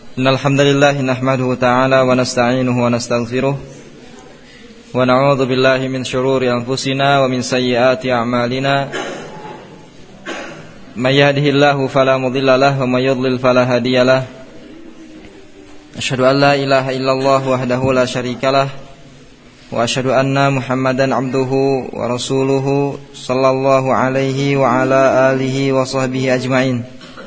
Innal hamdalillah nahmaduhu ta'ala wa nasta'inuhu wa nastaghfiruh wa na'udzu billahi min shururi anfusina wa min sayyiati a'malina. May yahdihillahu fala mudilla lahu wa may yudlil fala hadiyalah. Asyhadu an la ilaha illallah wahdahu la syarikalah wa asyhadu anna Muhammadan abduhu wa rasuluhu sallallahu alaihi wa ala alihi wa sahbihi ajma'in.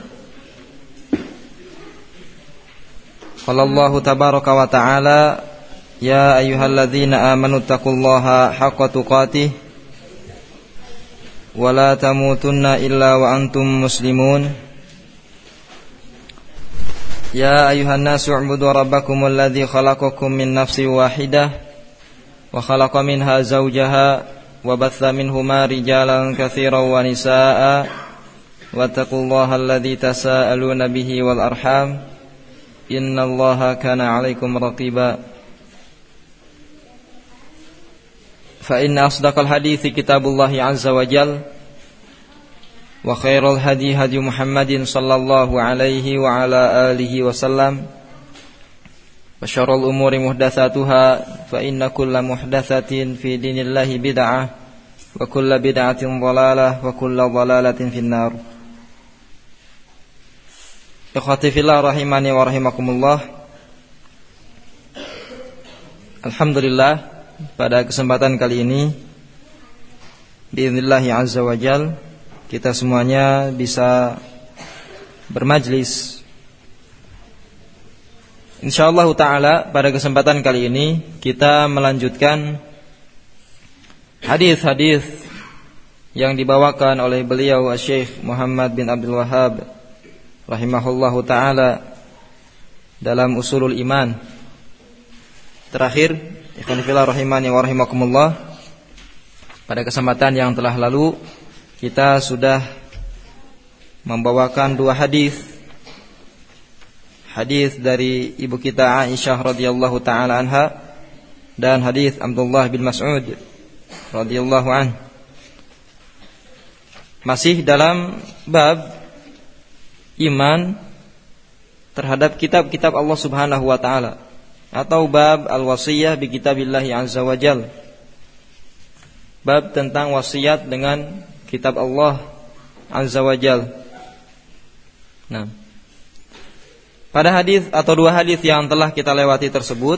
Qala Allahu tabaraka wa ta'ala, ya ayyuhalladzina amanu taqullaha haqqa tuqatih wa la tamutunna illa wa antum muslimun. Ya ayyuhan nasu u'budu rabbakumul ladzi khalaqakum min nafsin wahidah wa khalaqa minha zawjaha wa batha minhuma rijalan katsiran wa nisaa'a wattaqullaha alladzi tasaaluna bihi wal arham innallaha kana 'alaikum raqiba. Fa inna asdaqal hadithi kitabullahi 'azza wa jalla wa khairal hadi hadi Muhammadin sallallahu alaihi wa ala alihi wasallam wa syarrul umuri muhdatsatuha fa inna kulla muhdatsatin fi dinillahi bid'ah wa kulla bid'atin dhalalah wa kulla dhalalatin finnar. Ikhwati fillah rahimani wa rahimakumullah. Alhamdulillah, pada kesempatan kali ini biidznillah azza wa jalla kita semuanya bisa bermajlis. Insyaallah taala pada kesempatan kali ini kita melanjutkan hadis-hadis yang dibawakan oleh beliau Syekh Muhammad bin Abdul Wahhab rahimahullahu ta'ala dalam usulul iman. Terakhir, ikhwan fillah rahimani wa rahimakumullah, pada kesempatan yang telah lalu kita sudah membawakan dua hadis. Hadis dari ibu kita Aisyah radhiyallahu ta'ala anha dan hadis Abdullah bin Mas'ud radhiyallahu anhu. Masih dalam bab iman terhadap kitab-kitab Allah Subhanahu wa taala atau bab al-wasiyah bi kitabillahi azza wa jalla. Bab tentang wasiat dengan kitab Allah azza wa jalla. Nah, pada hadis atau dua hadis yang telah kita lewati tersebut,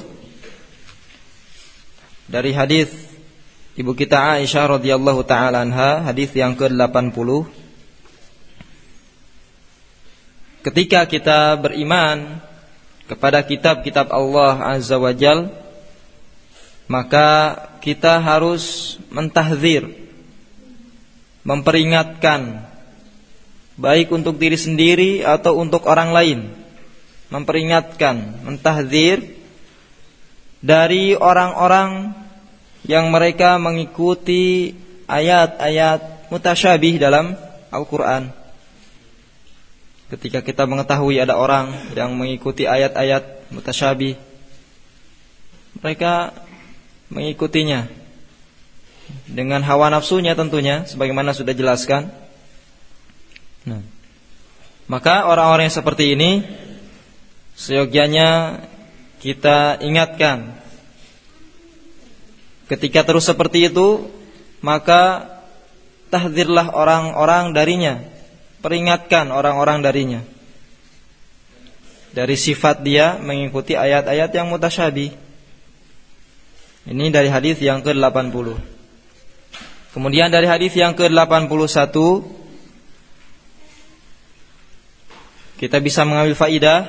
dari hadis ibu kita Aisyah radhiyallahu taala anha, hadis yang ke-80, ketika kita beriman kepada kitab-kitab Allah Azza wa Jal, maka kita harus mentahdzir, memperingatkan, baik untuk diri sendiri atau untuk orang lain, memperingatkan, mentahdzir dari orang-orang yang mereka mengikuti ayat-ayat mutasyabih dalam Al-Quran. Ketika kita mengetahui ada orang yang mengikuti ayat-ayat mutasyabih, mereka mengikutinya dengan hawa nafsunya tentunya, sebagaimana sudah jelaskan. Nah, maka orang-orang yang seperti ini seyogyanya kita ingatkan. Ketika terus seperti itu, maka tahdzirlah orang-orang darinya, peringatkan orang-orang darinya dari sifat dia mengikuti ayat-ayat yang mutasyabih. Ini dari hadis yang ke-80. Kemudian dari hadis yang ke-81 kita bisa mengambil faidah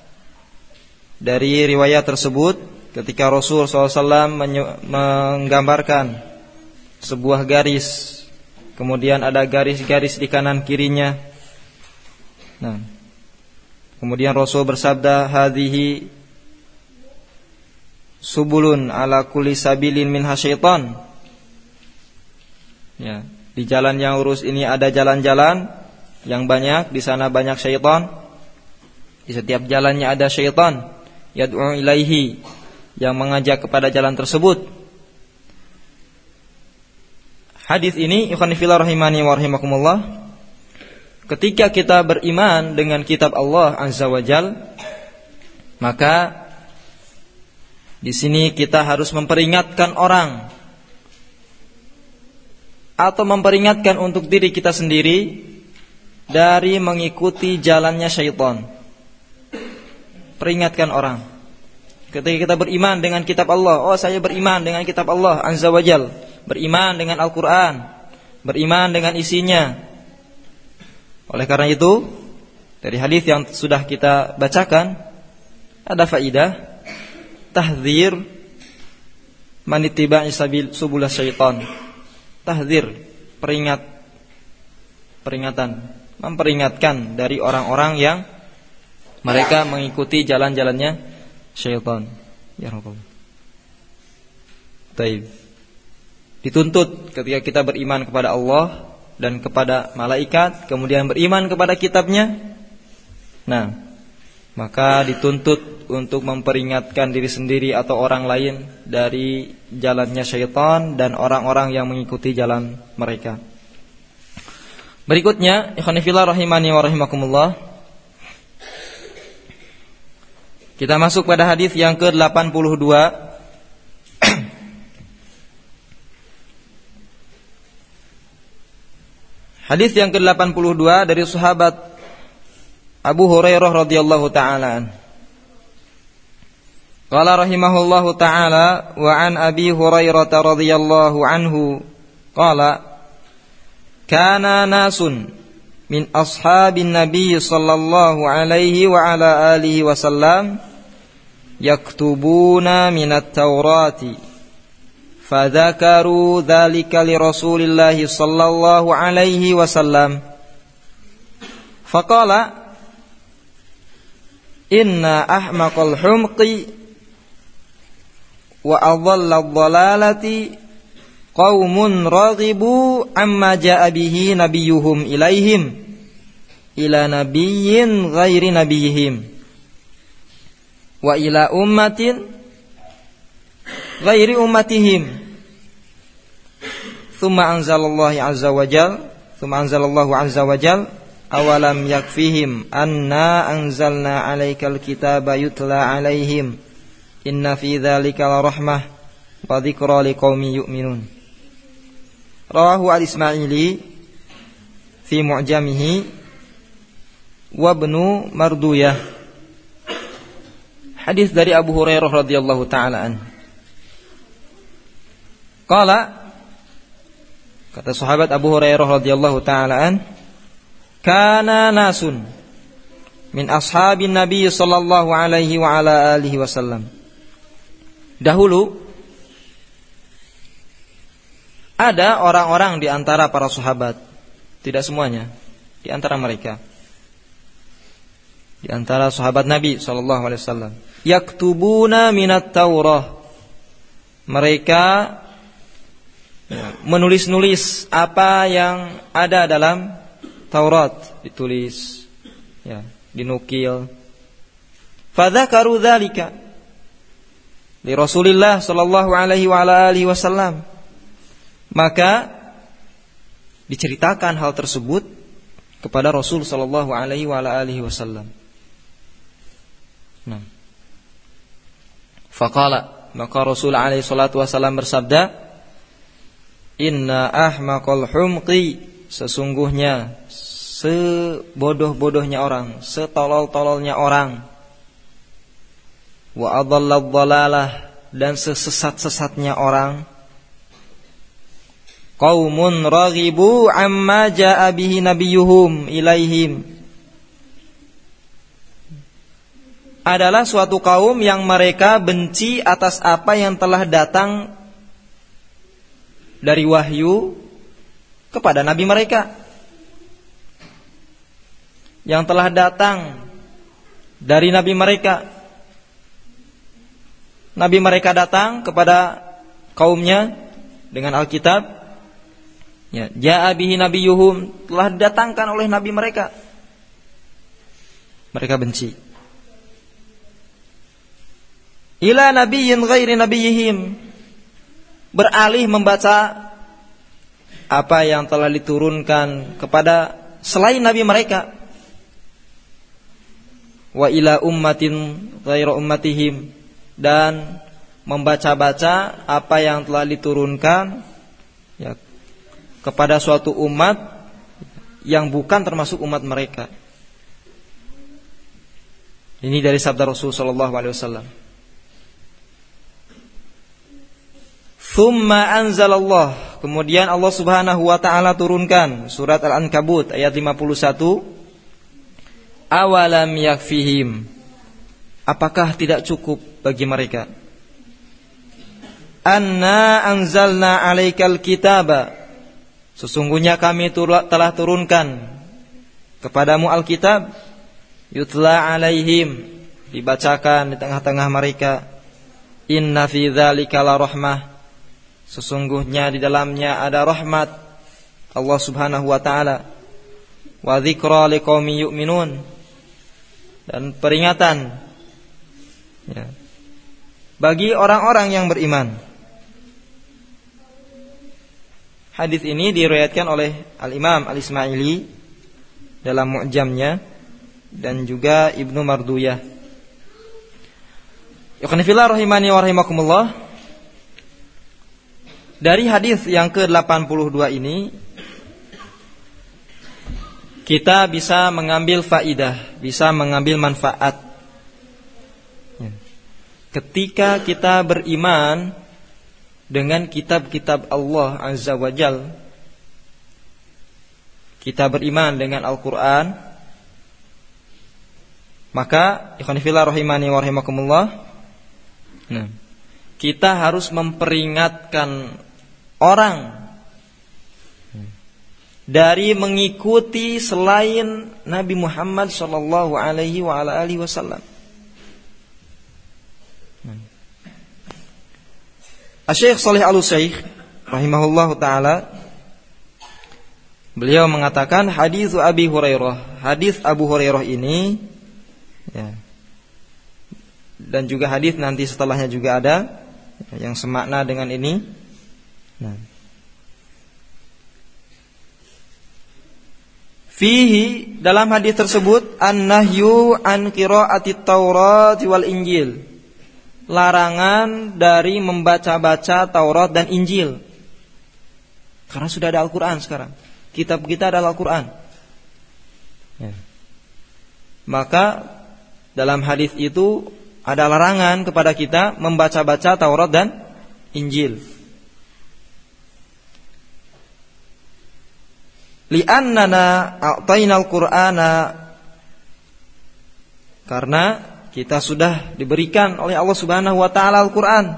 dari riwayat tersebut, ketika Rasul SAW menggambarkan sebuah garis, kemudian ada garis-garis di kanan kirinya. Nah, kemudian Rasul bersabda, hadhihi subulun ala kulli sabilin minha syaitan. Ya, di jalan yang lurus ini ada jalan-jalan yang banyak, di sana banyak syaitan. Di setiap jalannya ada syaitan yad'u ilaihi, yang mengajak kepada jalan tersebut. Hadis ini ikhwan fillah rahimani wa rahimakumullah, ketika kita beriman dengan kitab Allah Azza wa Jal, Maka di sini kita harus memperingatkan orang atau memperingatkan untuk diri kita sendiri dari mengikuti jalannya syaitan. Peringatkan orang. Ketika kita beriman dengan kitab Allah, oh saya beriman dengan kitab Allah Azza wa Jal, beriman dengan Al-Quran, beriman dengan isinya. Oleh karena itu, dari hadis yang sudah kita bacakan, ada faidah tahdzir man ittiba'i subul syaitan. Tahdzir, peringatan, memperingatkan dari orang-orang yang mereka mengikuti jalan-jalannya syaitan. Ya Rabbal. Baik. Dituntut ketika kita beriman kepada Allah dan kepada malaikat, kemudian beriman kepada kitabnya. Nah, maka dituntut untuk memperingatkan diri sendiri atau orang lain dari jalannya syaitan dan orang-orang yang mengikuti jalan mereka. Berikutnya, ikhwan fillah rahimani wa rahimakumullah, kita masuk pada hadis yang ke-82. Hadis yang ke-82 dari sahabat Abu Hurairah radhiyallahu taala. Qala rahimahullahu taala wa an Abi Hurairah radhiyallahu anhu qala kana nasun min ashabin nabiy sallallahu alaihi wa ala alihi wasallam yaktubuna minat taurati fadzakaru dzalika li Rasulillah sallallahu alaihi wasallam faqala inna ahmaqal humqi wa adhallal dhalalati qaumun raghibu amma jaa bihi nabiyuhum ilaihim ila nabiyyin ghairi nabiyihim wa ila ummatin ghairi ummatihim thumma anzalallahu azza wa jal awalam yakfihim anna anzalna alaikal kitaba yutla alaihim inna fi dzalika la rahmah wa dzikra liqaumin yu'minun. Rawahu al-Ismaili fi mu'jamihi wa Ibnu Marduyah. Hadis dari Abu Hurairah radhiyallahu taala an. Qala, kata sahabat Abu Hurairah radhiyallahu taala an, kana nasun min ashabin Nabi sallallahu alaihi wa ala alihi wasallam. Dahulu ada orang-orang di antara para sahabat, tidak semuanya, di antara mereka, di antara sahabat Nabi sallallahu alaihi wasallam, yaktubuna minat Taurah. Mereka menulis-nulis apa yang ada dalam Taurat, ditulis, ya, dinukil. Fadzakaru dzalika li Rasulillah sallallahu alaihi wa ala alihi wasallam. Maka diceritakan hal tersebut kepada Rasul sallallahu alaihi wa ala alihi wasallam. Nah. Faqala, maka Rasul alaihi salatu wasallam bersabda, inna ahmaqal humqi, sesungguhnya sebodoh-bodohnya orang, setolol-tololnya orang, wa adallal dhalalah, dan sesesat-sesatnya orang, qaumun raghibu amma jaa bihi nabiyuhum ilaihim, adalah suatu kaum yang mereka benci atas apa yang telah datang dari wahyu kepada nabi mereka, yang telah datang dari nabi mereka. Nabi mereka datang kepada kaumnya dengan Alkitab, ya, jaa bihi nabiyuhum, telah didatangkan oleh nabi mereka. Mereka benci. Ila nabiyyin ghairi nabiyihim, beralih membaca apa yang telah diturunkan kepada selain nabi mereka. wa ila ummatin ghaira ummatihim, dan membaca-baca apa yang telah diturunkan ya, kepada suatu umat yang bukan termasuk umat mereka. Ini dari sabda Rasul sallallahu alaihi wasallam. Tsumma anzalallah, kemudian Allah Subhanahu wa taala turunkan surat Al-Ankabut ayat 51. Awalam yakfihim, apakah tidak cukup bagi mereka? Anna anzalna 'alaikal kitaba, sesungguhnya kami telah turunkan kepadamu Alkitab, yutla 'alaihim, dibacakan di tengah-tengah mereka. Inna fi dzalika la rahmah, sesungguhnya di dalamnya ada rahmat Allah Subhanahu wa taala, wa dzikra liqaumin yu'minun, dan peringatan ya, bagi orang-orang yang beriman. Hadis ini diriwayatkan oleh Al-Imam Al-Ismaili dalam Mu'jamnya dan juga Ibnu Marduyah. Ikhwanifillah rahimani wa rahimakumullah. Dari hadis yang ke-82 ini kita bisa mengambil faidah, bisa mengambil manfaat. Ketika kita beriman dengan kitab-kitab Allah Azza wa Jal, kita beriman dengan Al-Quran, maka ikhwanifillah rahimani wa rahimakumullah, kita harus memperingatkan orang dari mengikuti selain Nabi Muhammad sallallahu alaihi wa ala alihi wasallam. Asy-Syaikh Shalih Al-Utsaimin rahimahullahu taala, beliau mengatakan hadis Abi Hurairah, hadis Abu Hurairah ini ya, dan juga hadis nanti setelahnya juga ada yang semakna dengan ini. Fihi, dalam hadis tersebut, an-nahyu an qira'atit Taurat wal Injil, larangan dari membaca-baca Taurat dan Injil. Karena sudah ada Al-Quran sekarang, kitab kita adalah Al-Quran ya. Maka dalam hadis itu ada larangan kepada kita membaca-baca Taurat dan Injil. Li'annana a'tainal Qur'ana, karena kita sudah diberikan oleh Allah Subhanahu wa taala Al-Qur'an.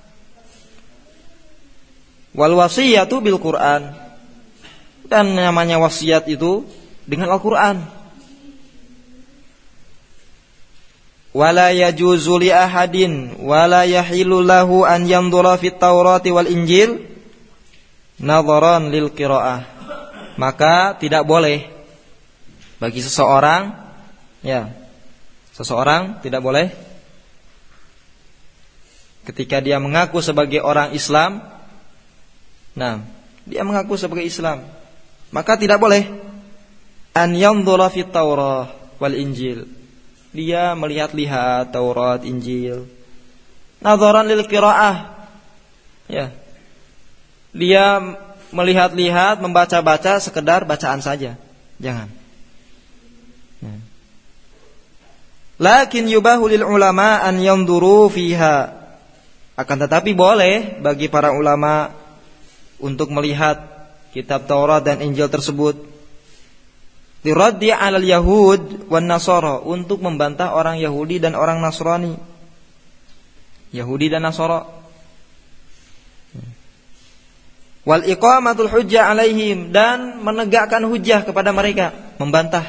Wal wasiyatu bil Qur'an, dan namanya wasiat itu dengan Al-Qur'an. Wala yajuzu li ahadin wala yahilu lahu an yanzura fit Taurati wal Injil nadharan lil qiraah. Maka tidak boleh bagi seseorang ya, seseorang tidak boleh ketika dia mengaku sebagai orang Islam, dia mengaku sebagai Islam, maka tidak boleh an yanzura fit Taurah wal Injil, dia melihat-lihat Taurat, Injil, nadharan lil qiraah ya, dia melihat-lihat, membaca-baca sekedar bacaan saja, jangan. Lakin yubahu lil ulama an yanzuru fiha, akan tetapi boleh bagi para ulama untuk melihat kitab Taurat dan Injil tersebut, liraddi 'alal yahud wan nasara, untuk membantah orang Yahudi dan orang Nasrani, Yahudi dan Nasara. Wal iqamatul hujjah 'alaihim, dan menegakkan hujjah kepada mereka, membantah.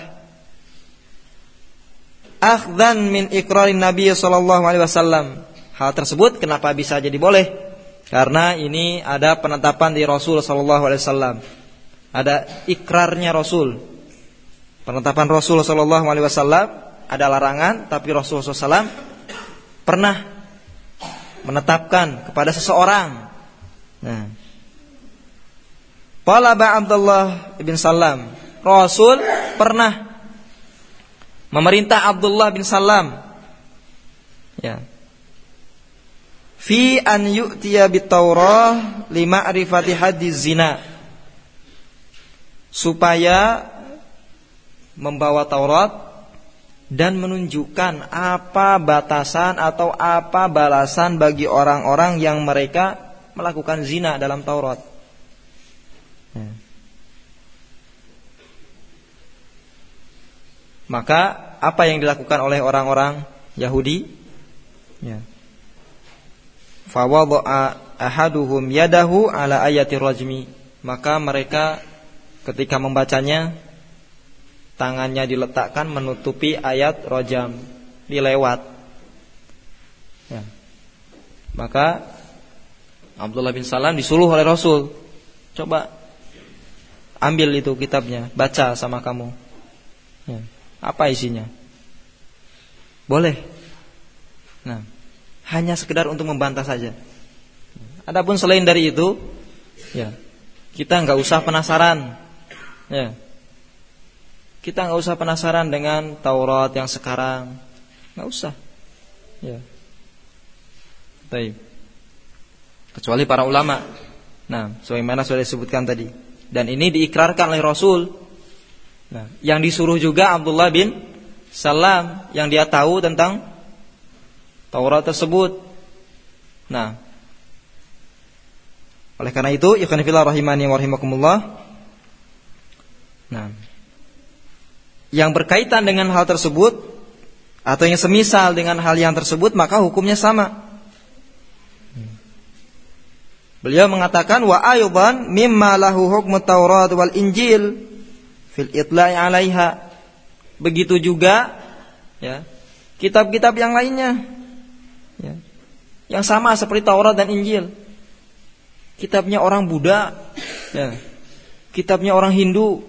Akhdhan min iqrarin Nabi sallallahu alaihi wasallam, hal tersebut kenapa bisa jadi boleh? Karena ini ada penetapan di Rasul sallallahu alaihi wasallam, ada ikrarnya Rasul, penetapan Rasul sallallahu alaihi wasallam, ada larangan, tapi Rasul sallallahu alaihi wasallam pernah menetapkan kepada seseorang. Qala Abdullah ibn Salam, Rasul pernah memerintah Abdullah bin Salam, ya, fi an yu'tiya bit-Taurah li ma'rifati haddiz zina, supaya membawa Taurat dan menunjukkan apa batasan atau apa balasan bagi orang-orang yang mereka melakukan zina dalam Taurat. Ya. Maka apa yang dilakukan oleh orang-orang Yahudi? Ya. Fa wada'a ahaduhum yadahu ala ayati rajmi. Maka mereka ketika membacanya, tangannya diletakkan menutupi ayat rajam, dilewat. Ya. Maka Abdullah bin Salam disuruh oleh Rasul, coba ambil itu kitabnya, baca sama kamu. Ya. Apa isinya? Boleh. Nah, hanya sekedar untuk membantah saja. Adapun selain dari itu, ya, kita enggak usah penasaran. Ya. Kita enggak usah penasaran dengan Taurat yang sekarang. Enggak usah. Ya. Baik. Kecuali para ulama. Nah, sebagaimana sudah disebutkan tadi. Dan ini diikrarkan oleh Rasul. Nah, yang disuruh juga Abdullah bin Salam, yang dia tahu tentang Taurat tersebut. Nah, oleh karena itu, ikhwan fillah rahimani wa rahimakumullah. Nah, yang berkaitan dengan hal tersebut atau yang semisal dengan hal yang tersebut, maka hukumnya sama. Beliau mengatakan wa aydan mimma lahu hukmu Taurat wal Injil fil itla'i 'alaiha. Begitu juga, ya, kitab-kitab yang lainnya, ya, yang sama seperti Taurat dan Injil. Kitabnya orang Buddha, ya, kitabnya orang Hindu.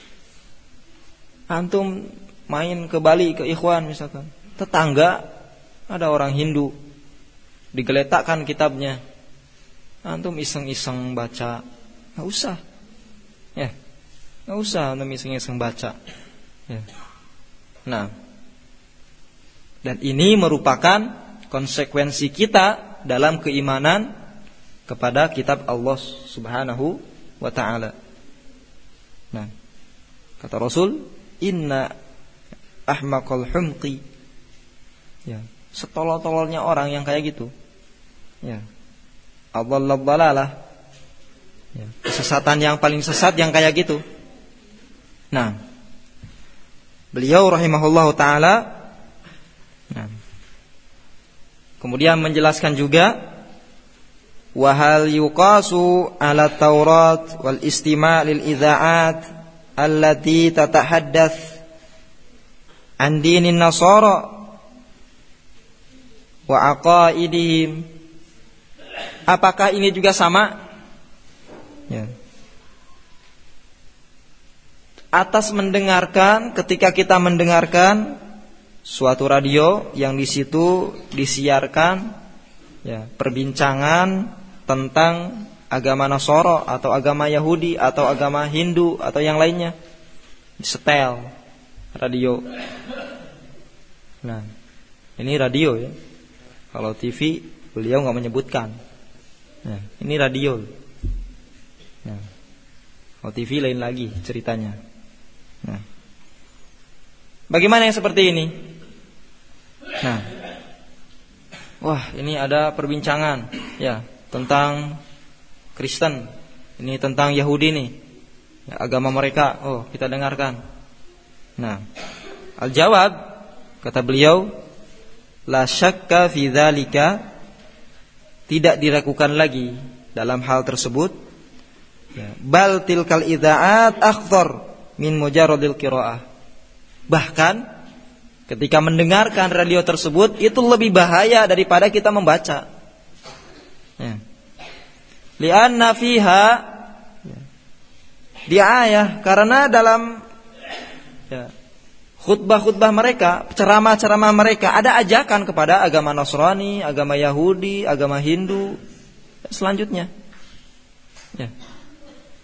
Antum main ke Bali, ke Ikhwan misalkan, tetangga ada orang Hindu, digeletakkan kitabnya, antum iseng-iseng baca, nggak usah, ya, nggak usah antum iseng-iseng baca, ya. Nah, dan ini merupakan konsekuensi kita dalam keimanan kepada kitab Allah Subhanahu wa ta'ala. Nah, kata Rasul, inna ahmaqal humqi, ya, setolol-tololnya orang yang kayak gitu, ya, adallal-dalalah, ya, kesesatan yang paling sesat yang kayak gitu. Nah, beliau rahimahullahu ta'ala, nah, kemudian menjelaskan juga, wa hal yuqasu ala Taurat wal istima' lil idza'at allati tatahaddath an dinin nasara wa aqaidihim. Apakah ini juga sama? Ya. Atas mendengarkan, ketika kita mendengarkan suatu radio yang di situ disiarkan, ya, perbincangan tentang agama Nasara atau agama Yahudi atau agama Hindu atau yang lainnya, disetel radio. Nah, ini radio, ya. Kalau TV beliau nggak menyebutkan. Nah, ini radio. Nah, kalau TV lain lagi ceritanya. Nah, bagaimana yang seperti ini? Nah, wah, ini ada perbincangan, ya, tentang Kristen, ini tentang Yahudi nih, ya, agama mereka. Oh, kita dengarkan. Nah, al-jawab, kata beliau, la syakka fi dzalika, tidak diragukan lagi dalam hal tersebut, ya, bal tilkal idza'at akthar min mujarradil qiraah. Bahkan ketika mendengarkan radio tersebut itu lebih bahaya daripada kita membaca. Ya. Li'anna fiha, ya, diayah, karena dalam, ya, khutbah-khutbah mereka, ceramah-ceramah mereka ada ajakan kepada agama Nasrani, agama Yahudi, agama Hindu, selanjutnya. Ya.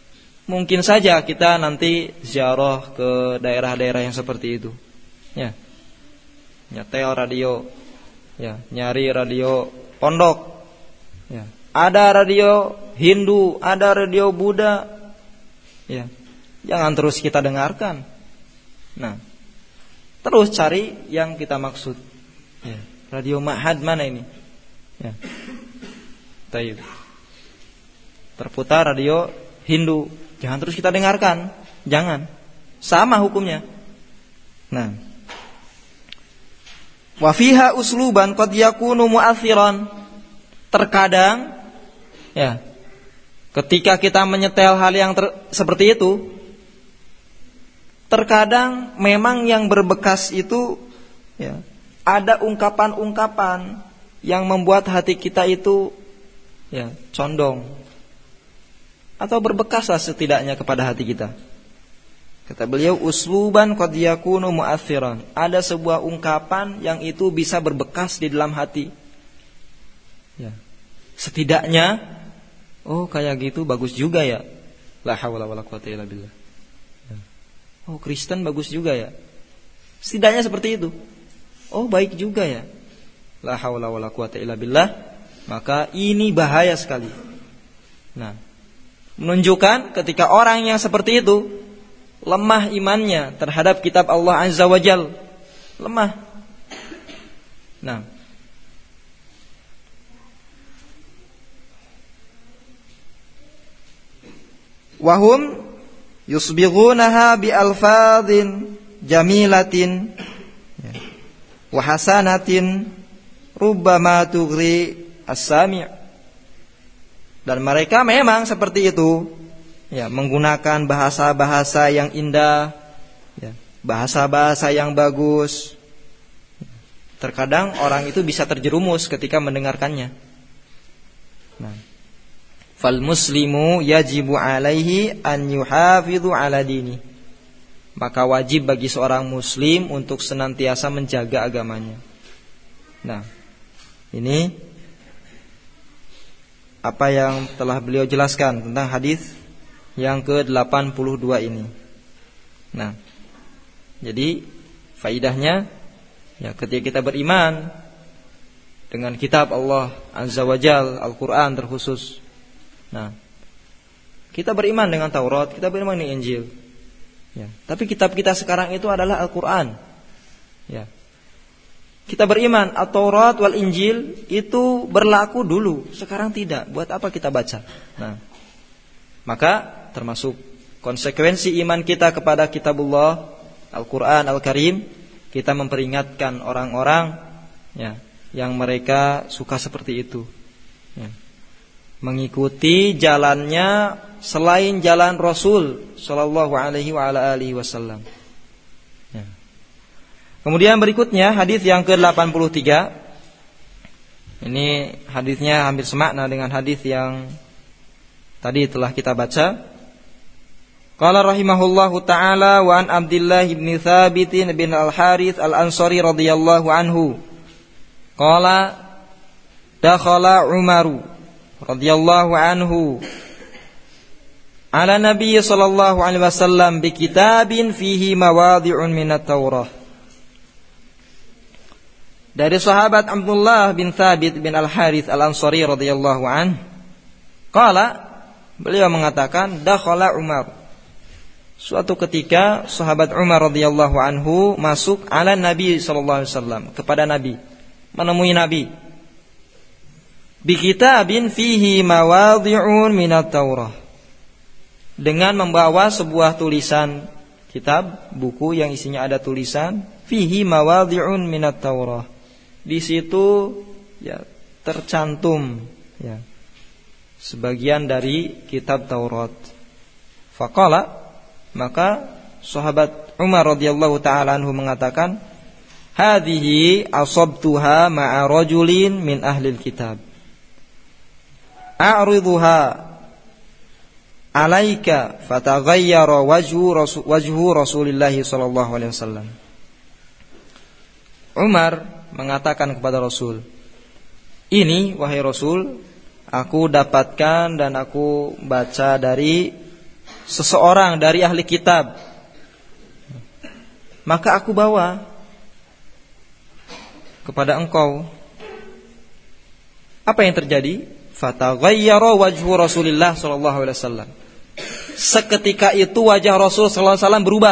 Mungkin saja kita nanti ziarah ke daerah-daerah yang seperti itu. Ya. nyetel radio, ya, nyari radio pondok, ya. Ada radio Hindu, ada radio Buddha, ya. Jangan terus kita dengarkan. Nah, terus cari yang kita maksud. Ya. Radio Ma'had mana ini? Ya. Taib. Terputar radio Hindu, jangan terus kita dengarkan. Jangan. Sama hukumnya. Nah, wa fiha usluban qad yakunu mu'athiran. Terkadang, ya, ketika kita menyetel hal yang seperti itu, terkadang memang yang berbekas itu, ya, ada ungkapan-ungkapan yang membuat hati kita itu, ya, condong atau berbekaslah setidaknya kepada hati kita. Kata beliau, usluban qad yakunu mu'athiran. Ada sebuah ungkapan yang itu bisa berbekas di dalam hati. Ya. Setidaknya, oh kayak gitu bagus juga ya. La haula wala quwata illa billah. Ya. Oh Kristen bagus juga ya. Setidaknya seperti itu. Oh baik juga ya. La haula wala quwata illa billah. Maka ini bahaya sekali. Nah, menunjukkan ketika orang yang seperti itu lemah imannya terhadap kitab Allah Azza wa Jal. Lemah. Nah, wahum yusbighunaha bi alfadhin jamilatin wa hasanatin rubbama tughri as-sami'. Dan mereka memang seperti itu, ya, menggunakan bahasa-bahasa yang indah, ya, bahasa-bahasa yang bagus. Terkadang orang itu bisa terjerumus ketika mendengarkannya. Nah, fal muslimu yajibu alaihi an yuhafidhu ala dini. Maka wajib bagi seorang muslim untuk senantiasa menjaga agamanya. Nah, ini apa yang telah beliau jelaskan tentang hadis yang ke-82 ini. Nah, jadi faidahnya, ya, ketika kita beriman dengan kitab Allah Azza wa Jal, Al-Quran terkhusus. Nah, kita beriman dengan Taurat, kita beriman dengan Injil. Ya, tapi kitab kita sekarang itu adalah Al-Quran. Ya. Kita beriman At-Taurat wal Injil itu berlaku dulu, sekarang tidak. Buat apa kita baca? Nah, maka termasuk konsekuensi iman kita kepada kitabullah Al-Quran Al-Karim, kita memperingatkan orang-orang, ya, yang mereka suka seperti itu, ya, mengikuti jalannya selain jalan Rasul sallallahu alaihi wa ala alihi wasallam. Ya. Kemudian berikutnya hadis yang ke-83. Ini hadisnya hampir semakna dengan hadis yang tadi telah kita baca. Qala rahimahullahu ta'ala wa an Abdullah bin Thabit bin Al-Harits Al-Ansari radhiyallahu anhu. Qala dakhala Umaru radhiyallahu anhu ala Nabi sallallahu alaihi wasallam bi kitabin fihi mawadhi'un minat Taurah. Dari sahabat Abdullah bin Thabit bin Al-Harits Al-Ansari radhiyallahu anhu, qala, beliau mengatakan, dakhala Umar. Suatu ketika sahabat Umar radhiyallahu anhu masuk ala Nabi sallallahu alaihi wasallam, kepada Nabi, menemui Nabi. Bi kitabin fihi mawadhi'un minat Taurah. Dengan membawa sebuah tulisan kitab, buku yang isinya ada tulisan fihi mawadhi'un minat Taurah. Di situ, ya, tercantum, ya, sebagian dari kitab Taurat. Faqala, maka sahabat Umar radhiyallahu taala anhu mengatakan, hadhihi asabtuha ma'a rajulin min ahlil kitab. A'ridhuha alaika fataghayyara wajhu Rasulillah sallallahu alaihi wasallam. Umar mengatakan kepada Rasul, ini wahai Rasul, aku dapatkan dan aku baca dari seseorang dari ahli kitab. Maka aku bawa. kepada engkau. Apa yang terjadi? Fataghayyara wajhu Rasulillah sallallahu alaihi wasallam. Seketika itu wajah Rasul sallallahu alaihi wasallam berubah.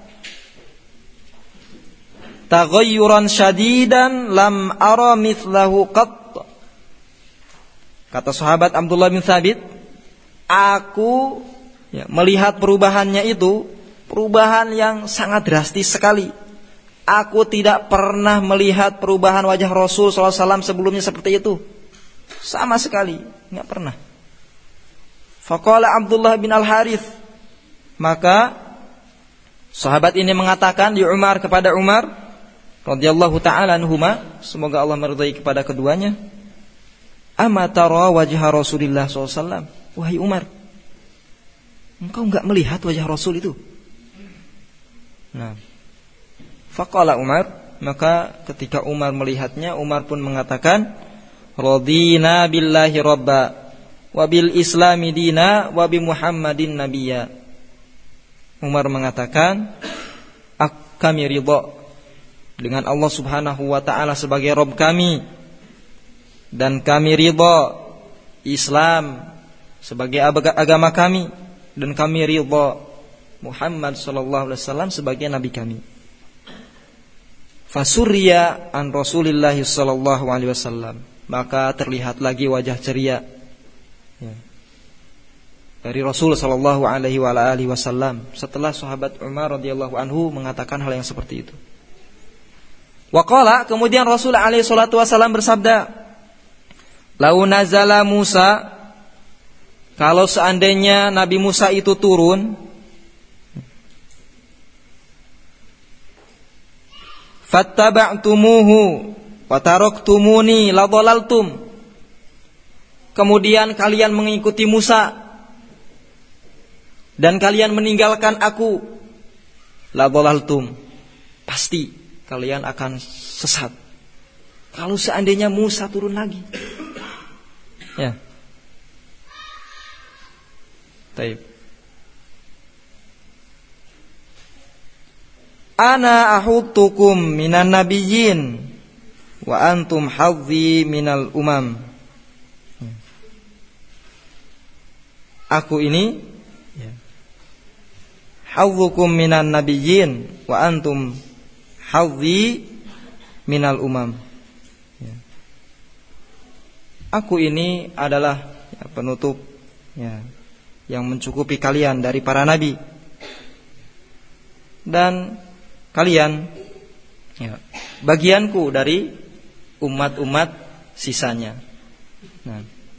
Taghayyuran syadidan lam ara mithlahu qatt. Kata sahabat Abdullah bin Thabit, aku melihat perubahannya itu, perubahan yang sangat drastis sekali. Aku tidak pernah melihat perubahan wajah Rasul SAW sebelumnya seperti itu. Sama sekali, enggak pernah. Faqala Abdullah bin Al-Harith, maka sahabat ini mengatakan di Umar kepada Umar radhiyallahu taala anhuma, semoga Allah meridai kepada keduanya, ama tara wajha Rasulillah SAW, wahai Umar, engkau enggak melihat wajah Rasul itu? Nah, faqala Umar, maka ketika Umar melihatnya, Umar pun mengatakan, radina billahi rabba wa bil islami dina wa bi Muhammadin nabiyya. Umar mengatakan, kami ridha dengan Allah Subhanahu wa taala sebagai Rabb kami, dan kami ridha Islam sebagai agama kami, dan kami ridha Muhammad sallallahu alaihi wasallam sebagai nabi kami. Fasurriya an Rasulillah sallallahu alaihi wasallam, maka terlihat lagi wajah ceria dari Rasul sallallahu alaihi wasallam setelah sahabat Umar radhiyallahu anhu mengatakan hal yang seperti itu. Wa qala, kemudian Rasul alaihi salatu wasallam bersabda, lau nazala Musa, kalau seandainya Nabi Musa itu turun, fattaba'tumuhu wa taraktumuni la dhalaltum, kemudian kalian mengikuti Musa dan kalian meninggalkan aku, la dhalaltum, pasti kalian akan sesat. Kalau seandainya Musa turun lagi, ya. Taib. Ana ahutukum minan nabiyyin wa antum hadzi minal umam. Aku ini hadzukum minan nabiyyin wa antum hadzi minal umam. Aku ini adalah penutup yang mencukupi kalian dari para nabi, dan kalian bagianku dari umat-umat sisanya. Nah,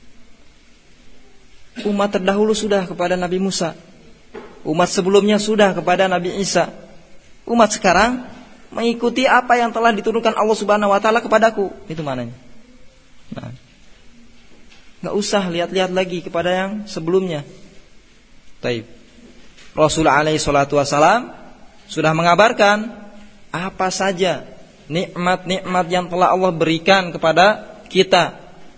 umat terdahulu sudah kepada Nabi Musa, umat sebelumnya sudah kepada Nabi Isa, umat sekarang mengikuti apa yang telah diturunkan Allah Subhanahu wa taala kepadaku. Itu maknanya. Nah, enggak usah lihat-lihat lagi kepada yang sebelumnya. Taib. Rasul alaihi salatu wasalam sudah mengabarkan apa saja nikmat-nikmat yang telah Allah berikan kepada kita.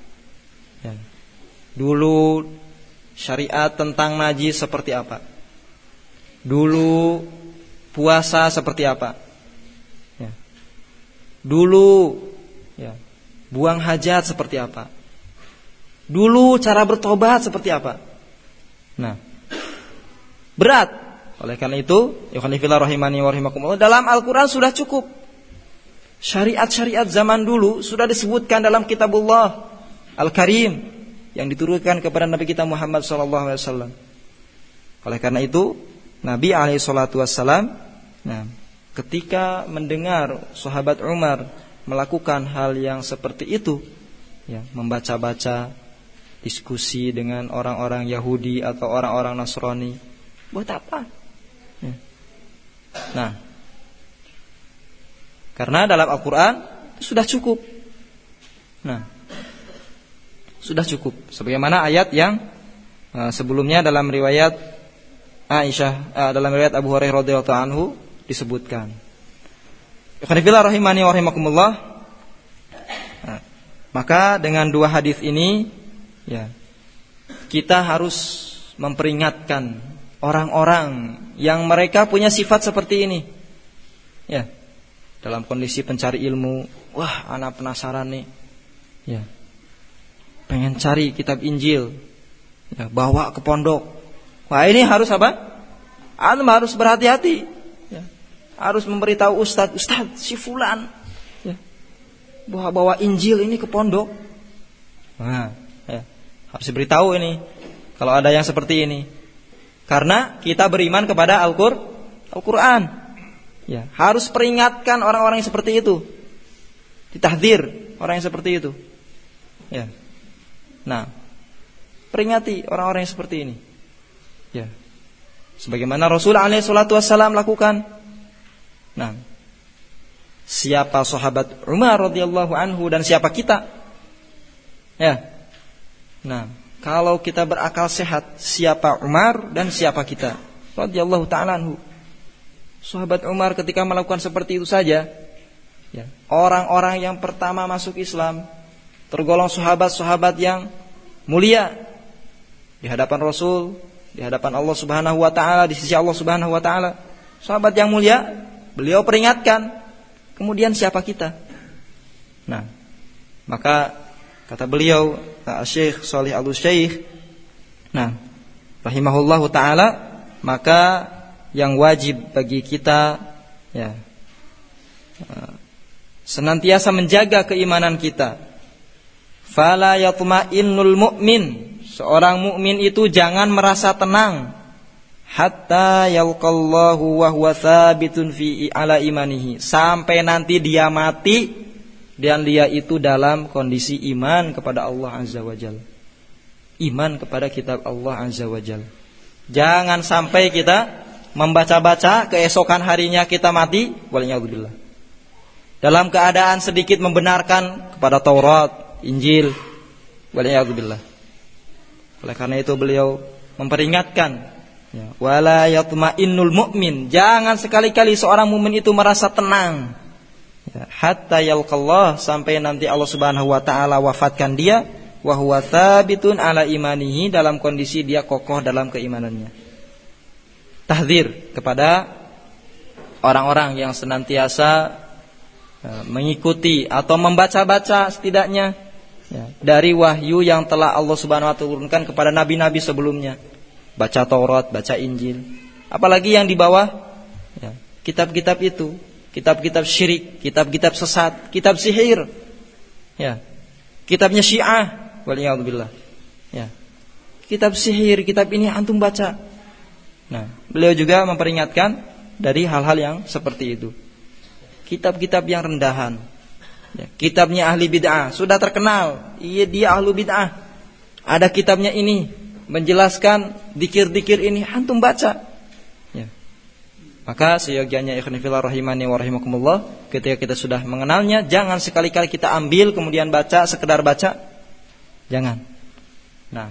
Dulu syariat tentang najis seperti apa? Dulu puasa seperti apa? Dulu buang hajat seperti apa? Dulu cara bertobat seperti apa? Nah, berat. Oleh karena itu, ikhwanifillah rahimani wa rahimakumullah, dalam Al-Quran sudah cukup. Syariat-syariat zaman dulu sudah disebutkan dalam kitabullah Al-Karim yang diturunkan kepada Nabi kita Muhammad SAW. Oleh karena itu, Nabi SAW, ketika mendengar sahabat Umar melakukan hal yang seperti itu, membaca-baca, diskusi dengan orang-orang Yahudi atau orang-orang Nasrani, buat apa? Nah, karena dalam Al-Quran sudah cukup. Nah, sudah cukup. Sebagaimana ayat yang sebelumnya dalam riwayat Aisyah, dalam riwayat Abu Hurairah radhiyallahu anhu disebutkan. Ikhwanifillah rahimani wa rahimakumullah. Maka dengan dua hadis ini, kita harus memperingatkan orang-orang yang mereka punya sifat seperti ini, dalam kondisi pencari ilmu, Wah, anak penasaran nih. Ya. Pengen cari kitab Injil. Ya, bawa ke pondok. Wah, ini harus apa? Antum harus berhati-hati. Ya. Harus memberitahu Ustaz, si fulan, ya, bawa Injil ini ke pondok. Nah, ya. Harus diberitahu ini kalau ada yang seperti ini. Karena kita beriman kepada Al-Quran. Ya, harus peringatkan orang-orang yang seperti itu. Ditahdzir orang yang seperti itu. Ya. Nah, peringati orang-orang yang seperti ini. Ya. Sebagaimana Rasul alaihi salatu wassalam lakukan. Nah, siapa sahabat Umar radhiyallahu anhu dan siapa kita? Ya. Nah, kalau kita berakal sehat, siapa Umar dan siapa kita? Radhiyallahu ta'ala anhu. Sahabat Umar ketika melakukan seperti itu saja, ya, orang-orang yang pertama masuk Islam, tergolong sahabat-sahabat yang mulia di hadapan Rasul, di hadapan Allah Subhanahu wa taala, di sisi Allah Subhanahu wa taala. Sahabat yang mulia, beliau peringatkan. Kemudian siapa kita? Nah, maka kata beliau, Syekh Shalih Al-Utsaimin, nah, rahimahullahu taala, maka yang wajib bagi kita, ya, senantiasa menjaga keimanan kita. Fala yatma'innul mu'min, seorang mukmin itu jangan merasa tenang hatta yalqallahu wa huwa tsabitun fi ala imanihi, sampai nanti dia mati dan dia itu dalam kondisi iman kepada Allah Azza wa Jalla. Iman kepada kitab Allah Azza wa Jalla. Jangan sampai kita membaca-baca keesokan harinya kita mati, waliyadzubillah, dalam keadaan sedikit membenarkan kepada Taurat, Injil, waliyadzubillah. Oleh karena itu beliau memperingatkan, ya, wala yatma'innul mu'min, jangan sekali-kali seorang mukmin itu merasa tenang, ya, hatta yalqallah, sampai nanti Allah Subhanahu wa taala wafatkan dia, wa huwa tsabitun ala imanihi, dalam kondisi dia kokoh dalam keimanannya. Tahdzir kepada orang-orang yang senantiasa mengikuti atau membaca-baca setidaknya, ya, dari wahyu yang telah Allah Subhanahu wa taala turunkan kepada nabi-nabi sebelumnya. Baca Taurat, baca Injil. Apalagi yang di bawah, ya, kitab-kitab itu, kitab-kitab syirik, kitab-kitab sesat, kitab sihir, ya, kitabnya Syiah, waliyadzubillah, ya, kitab sihir, kitab ini antum baca. Nah, beliau juga memperingatkan dari hal-hal yang seperti itu. Kitab-kitab yang rendahan, ya, kitabnya ahli bid'ah, sudah terkenal, iya dia ahlu bid'ah. Ada kitabnya ini menjelaskan dikir-dikir ini, antum baca. Ya. Maka seyogianya ikhwan fillah rahimani wa rahimakumullah, ketika kita sudah mengenalnya, jangan sekali-kali kita ambil kemudian baca, sekedar baca. Jangan. Nah,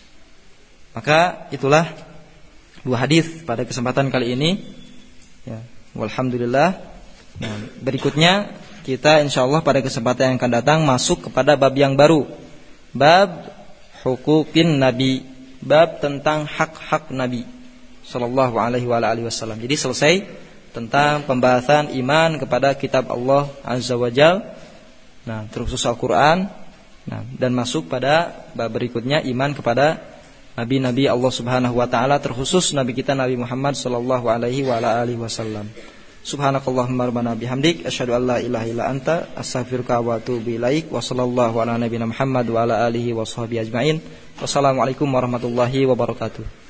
maka itulah dua hadis pada kesempatan kali ini. Ya, walhamdulillah. Nah, berikutnya kita insyaallah pada kesempatan yang akan datang masuk kepada bab yang baru. Bab huquqin nabi, bab tentang hak-hak Nabi sallallahu alaihi wa alihi wasallam. Jadi selesai tentang pembahasan iman kepada kitab Allah Azza wa Jalla. Nah, terkhusus Al-Qur'an. Nah, dan masuk pada bab berikutnya iman kepada nabi-nabi Allah Subhanahu wa taala, terkhusus nabi kita Nabi Muhammad sallallahu alaihi wa alihi wasallam. Subhanakallahumma rabbana bihamdik asyhadu an la ilaha illa anta astaghfiruka wa atubu ilaik wa sallallahu ala nabiyyina Muhammad wa ala alihi washabbihi ajmain. Wassalamualaikum warahmatullahi wabarakatuh.